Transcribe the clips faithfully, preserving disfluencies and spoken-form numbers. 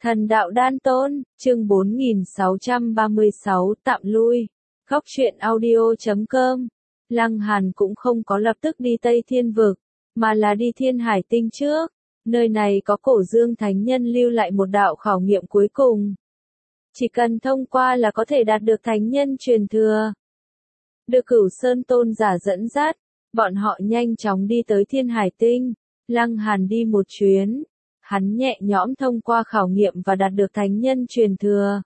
Thần đạo đan tôn, chương bốn nghìn sáu trăm ba mươi sáu tạm lui. Góc truyện audio chấm com. Lăng Hàn cũng không có lập tức đi Tây Thiên Vực, mà là đi Thiên Hải Tinh trước. Nơi này có Cổ Dương Thánh Nhân lưu lại một đạo khảo nghiệm cuối cùng. Chỉ cần thông qua là có thể đạt được Thánh Nhân truyền thừa. Được Cửu Sơn Tôn giả dẫn dắt, bọn họ nhanh chóng đi tới Thiên Hải Tinh. Lăng Hàn đi một chuyến. Hắn nhẹ nhõm thông qua khảo nghiệm và đạt được Thánh Nhân truyền thừa.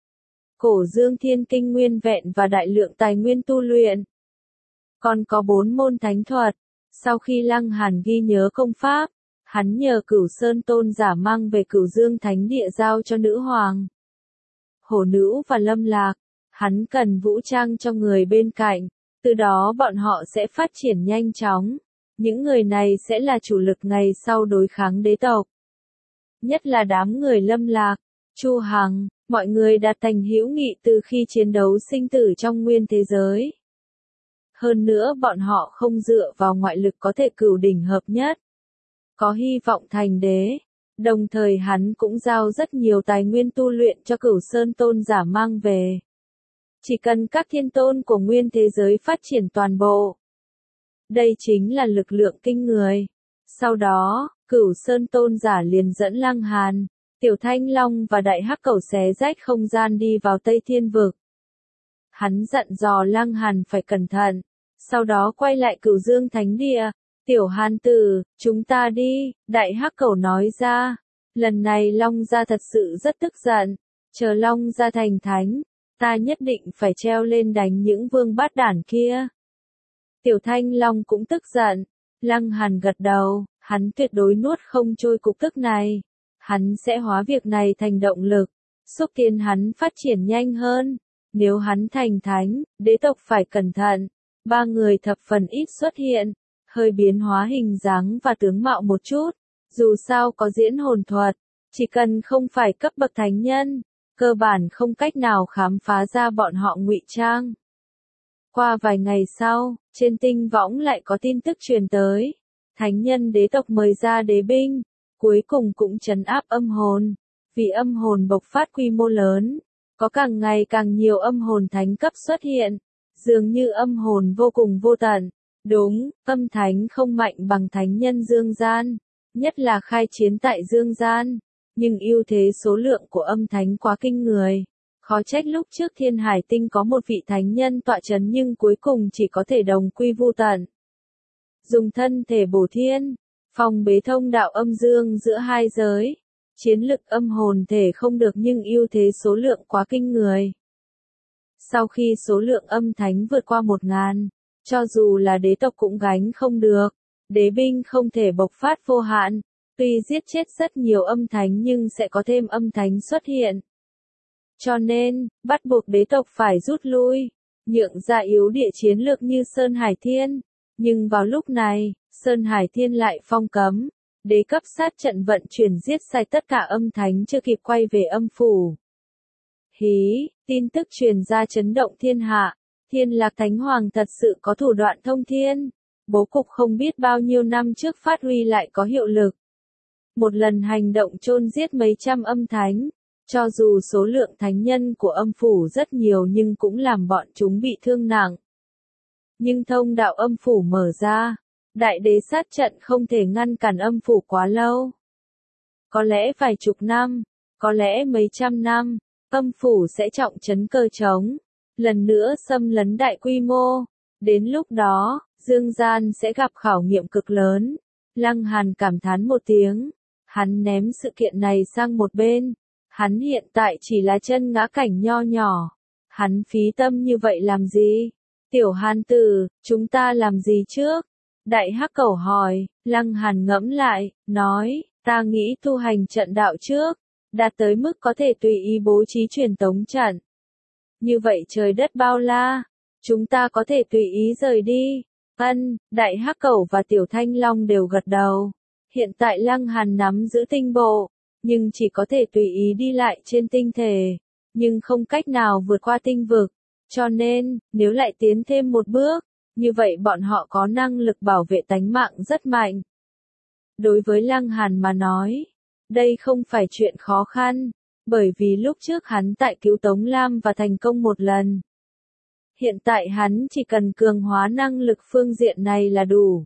Cổ Dương Thiên Kinh nguyên vẹn và đại lượng tài nguyên tu luyện. Còn có bốn môn thánh thuật. Sau khi Lăng Hàn ghi nhớ công pháp, hắn nhờ Cửu Sơn Tôn giả mang về Cửu Dương Thánh Địa giao cho nữ hoàng. Hổ Nữ và Lâm Lạc, hắn cần vũ trang cho người bên cạnh, từ đó bọn họ sẽ phát triển nhanh chóng. Những người này sẽ là chủ lực ngày sau đối kháng đế tộc. Nhất là đám người Lâm Lạc, Chu Hằng, mọi người đạt thành hữu nghị từ khi chiến đấu sinh tử trong nguyên thế giới. Hơn nữa bọn họ không dựa vào ngoại lực có thể cửu đỉnh hợp nhất. Có hy vọng thành đế. Đồng thời hắn cũng giao rất nhiều tài nguyên tu luyện cho Cửu Sơn Tôn giả mang về. Chỉ cần các thiên tôn của nguyên thế giới phát triển toàn bộ. Đây chính là lực lượng kinh người. Sau đó, Cửu Sơn Tôn giả liền dẫn Lăng Hàn, Tiểu Thanh Long và Đại Hắc Cẩu xé rách không gian đi vào Tây Thiên Vực. Hắn dặn dò Lăng Hàn phải cẩn thận, sau đó quay lại Cửu Dương Thánh Địa. Tiểu Hàn tử, chúng ta đi, Đại Hắc Cẩu nói ra. Lần này Long gia thật sự rất tức giận, chờ Long gia thành thánh, ta nhất định phải treo lên đánh những vương bát đản kia. Tiểu Thanh Long cũng tức giận. Lăng Hàn gật đầu, hắn tuyệt đối nuốt không trôi cục tức này. Hắn sẽ hóa việc này thành động lực, xúc tiến hắn phát triển nhanh hơn. Nếu hắn thành thánh, đế tộc phải cẩn thận. Ba người thập phần ít xuất hiện, hơi biến hóa hình dáng và tướng mạo một chút. Dù sao có diễn hồn thuật, chỉ cần không phải cấp bậc thánh nhân, cơ bản không cách nào khám phá ra bọn họ ngụy trang. Qua vài ngày sau, trên tinh võng lại có tin tức truyền tới. Thánh nhân đế tộc mời ra đế binh, cuối cùng cũng trấn áp âm hồn. Vì âm hồn bộc phát quy mô lớn, có càng ngày càng nhiều âm hồn thánh cấp xuất hiện. Dường như âm hồn vô cùng vô tận. Đúng, âm thánh không mạnh bằng thánh nhân dương gian, nhất là khai chiến tại dương gian. Nhưng ưu thế số lượng của âm thánh quá kinh người. Khó trách lúc trước Thiên Hải Tinh có một vị thánh nhân tọa chấn nhưng cuối cùng chỉ có thể đồng quy vu tận. Dùng thân thể bổ thiên, phòng bế thông đạo âm dương giữa hai giới. Chiến lực âm hồn thể không được nhưng ưu thế số lượng quá kinh người. Sau khi số lượng âm thánh vượt qua một ngàn, cho dù là đế tộc cũng gánh không được. Đế binh không thể bộc phát vô hạn, tuy giết chết rất nhiều âm thánh nhưng sẽ có thêm âm thánh xuất hiện. Cho nên, bắt buộc đế tộc phải rút lui, nhượng ra yếu địa chiến lược như Sơn Hải Thiên. Nhưng vào lúc này, Sơn Hải Thiên lại phong cấm, đế cấp sát trận vận chuyển giết sai tất cả âm thánh chưa kịp quay về âm phủ. Hí, tin tức truyền ra chấn động thiên hạ, Thiên Lạc Thánh Hoàng thật sự có thủ đoạn thông thiên. Bố cục không biết bao nhiêu năm trước phát huy lại có hiệu lực. Một lần hành động chôn giết mấy trăm âm thánh. Cho dù số lượng thánh nhân của âm phủ rất nhiều nhưng cũng làm bọn chúng bị thương nặng. Nhưng thông đạo âm phủ mở ra, đại đế sát trận không thể ngăn cản âm phủ quá lâu. Có lẽ vài chục năm, có lẽ mấy trăm năm, âm phủ sẽ trọng trấn cờ trống, lần nữa xâm lấn đại quy mô. Đến lúc đó, dương gian sẽ gặp khảo nghiệm cực lớn. Lăng Hàn cảm thán một tiếng, hắn ném sự kiện này sang một bên. Hắn hiện tại chỉ là chân ngã cảnh nho nhỏ. Hắn phí tâm như vậy làm gì? Tiểu Hàn tử, chúng ta làm gì trước? Đại Hắc Cẩu hỏi. Lăng Hàn ngẫm lại, nói, ta nghĩ tu hành trận đạo trước, đạt tới mức có thể tùy ý bố trí truyền tống trận. Như vậy trời đất bao la, chúng ta có thể tùy ý rời đi. Ân, Đại Hắc Cẩu và Tiểu Thanh Long đều gật đầu. Hiện tại Lăng Hàn nắm giữ tinh bộ, nhưng chỉ có thể tùy ý đi lại trên tinh thể, nhưng không cách nào vượt qua tinh vực. Cho nên, nếu lại tiến thêm một bước, như vậy bọn họ có năng lực bảo vệ tánh mạng rất mạnh. Đối với Lăng Hàn mà nói, Đây không phải chuyện khó khăn, bởi vì lúc trước hắn tại cứu Tống Lam và thành công một lần. Hiện tại hắn chỉ cần cường hóa năng lực phương diện này là đủ.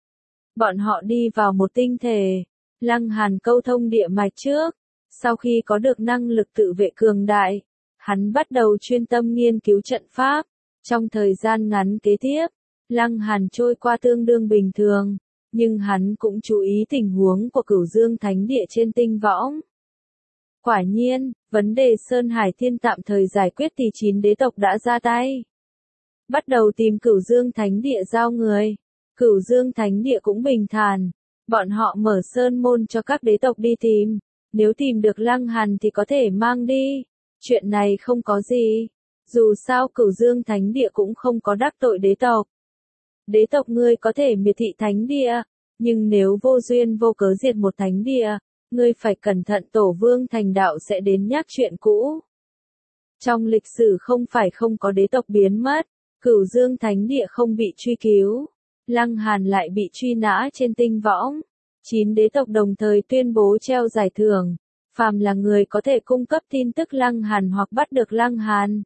Bọn họ đi vào một tinh thể, Lăng Hàn câu thông địa mạch trước, sau khi có được năng lực tự vệ cường đại, hắn bắt đầu chuyên tâm nghiên cứu trận pháp. Trong thời gian ngắn kế tiếp, Lăng Hàn trôi qua tương đương bình thường, nhưng hắn cũng chú ý tình huống của Cửu Dương Thánh Địa trên tinh võng. Quả nhiên, vấn đề Sơn Hải Thiên tạm thời giải quyết thì chín đế tộc đã ra tay. Bắt đầu tìm Cửu Dương Thánh Địa giao người. Cửu Dương Thánh Địa cũng bình thản. Bọn họ mở sơn môn cho các đế tộc đi tìm. Nếu tìm được Lăng Hàn thì có thể mang đi. Chuyện này không có gì. Dù sao Cửu Dương Thánh Địa cũng không có đắc tội đế tộc. Đế tộc ngươi có thể miệt thị thánh địa. Nhưng nếu vô duyên vô cớ diệt một thánh địa, ngươi phải cẩn thận tổ vương thành đạo sẽ đến nhắc chuyện cũ. Trong lịch sử không phải không có đế tộc biến mất. Cửu Dương Thánh Địa không bị truy cứu. Lăng Hàn lại bị truy nã trên tinh võng. Chín đế tộc đồng thời tuyên bố treo giải thưởng. Phàm là người có thể cung cấp tin tức Lăng Hàn hoặc bắt được Lăng Hàn,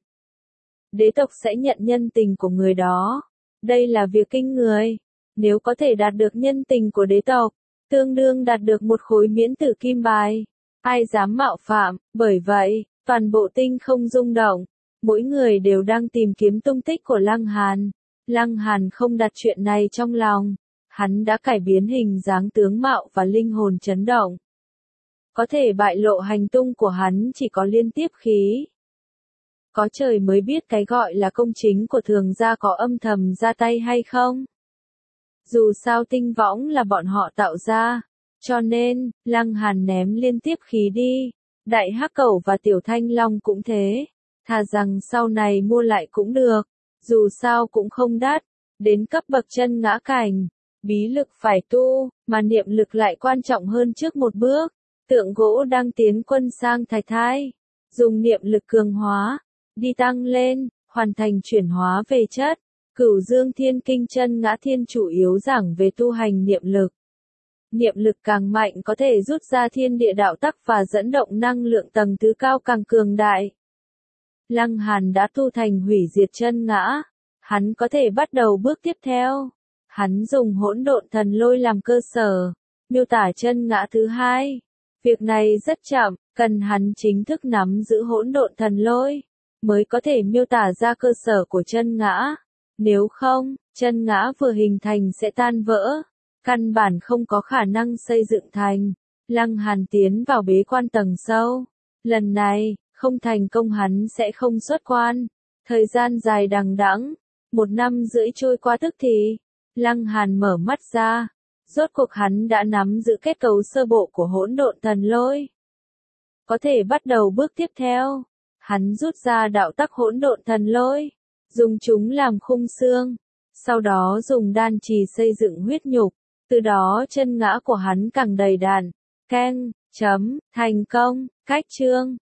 đế tộc sẽ nhận nhân tình của người đó. Đây là việc kinh người. Nếu có thể đạt được nhân tình của đế tộc, tương đương đạt được một khối miễn tử kim bài. Ai dám mạo phạm, bởi vậy, toàn bộ tinh không rung động. Mỗi người đều đang tìm kiếm tung tích của Lăng Hàn. Lăng Hàn không đặt chuyện này trong lòng. Hắn đã cải biến hình dáng tướng mạo và linh hồn chấn động. Có thể bại lộ hành tung của hắn chỉ có liên tiếp khí. Có trời mới biết cái gọi là công chính của thường gia có âm thầm ra tay hay không. Dù sao tinh võng là bọn họ tạo ra. Cho nên, Lăng Hàn ném liên tiếp khí đi. Đại Hắc Cẩu và Tiểu Thanh Long cũng thế. Thà rằng sau này mua lại cũng được. Dù sao cũng không đắt. Đến cấp bậc chân ngã cảnh, bí lực phải tu, mà niệm lực lại quan trọng hơn trước một bước. Tượng gỗ đang tiến quân sang Thạch Thai. Dùng niệm lực cường hóa, đi tăng lên, hoàn thành chuyển hóa về chất. Cửu Dương Thiên Kinh chân ngã thiên chủ yếu giảng về tu hành niệm lực. Niệm lực càng mạnh có thể rút ra thiên địa đạo tắc và dẫn động năng lượng tầng thứ cao càng cường đại. Lăng Hàn đã tu thành hủy diệt chân ngã. Hắn có thể bắt đầu bước tiếp theo. Hắn dùng hỗn độn thần lôi làm cơ sở, miêu tả chân ngã thứ hai. Việc này rất chậm, cần hắn chính thức nắm giữ hỗn độn thần lôi, mới có thể miêu tả ra cơ sở của chân ngã. Nếu không, chân ngã vừa hình thành sẽ tan vỡ. Căn bản không có khả năng xây dựng thành. Lăng Hàn tiến vào bế quan tầng sâu. Lần này, không thành công hắn sẽ không xuất quan. Thời gian dài đằng đẵng, một năm rưỡi trôi qua tức thì, Lăng Hàn mở mắt ra. Rốt cuộc hắn đã nắm giữ kết cấu sơ bộ của hỗn độn thần lôi. Có thể bắt đầu bước tiếp theo. Hắn rút ra đạo tắc hỗn độn thần lôi, dùng chúng làm khung xương. Sau đó dùng đan trì xây dựng huyết nhục. Từ đó chân ngã của hắn càng đầy đặn. Keng, chấm, thành công, cách chương.